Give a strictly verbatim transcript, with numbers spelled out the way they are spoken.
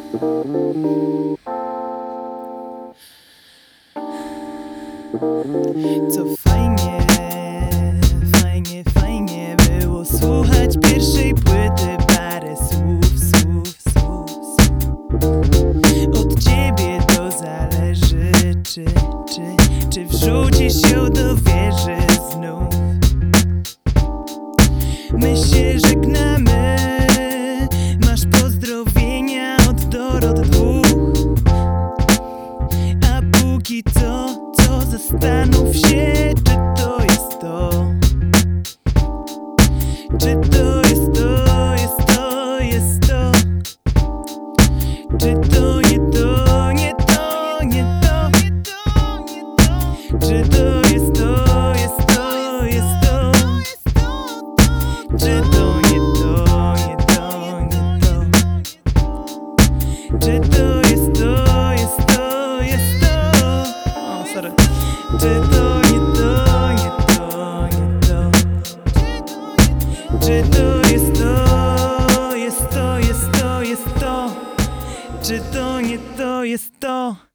Co fajnie, fajnie, fajnie było słuchać pierwszej płyty, parę słów, słów, słów, słów. Od ciebie to zależy, czy, czy, czy wrzucisz ją do wieży znów. My się żegnamy, masz pozdrowienia od Dorot dwóch. A póki co, co zastanów się, czy to jest to. Czy to jest to, jest to, jest to. Czy to nie to, nie to, nie to. Czy to jest to, jest to, jest to. Czy to nie to, nie to, nie to. Czy to jest to, jest to, jest to. O, sorry. Czy to nie to, nie to, nie to. Czy to jest to, jest to, jest to, jest to. Czy to nie to, jest to.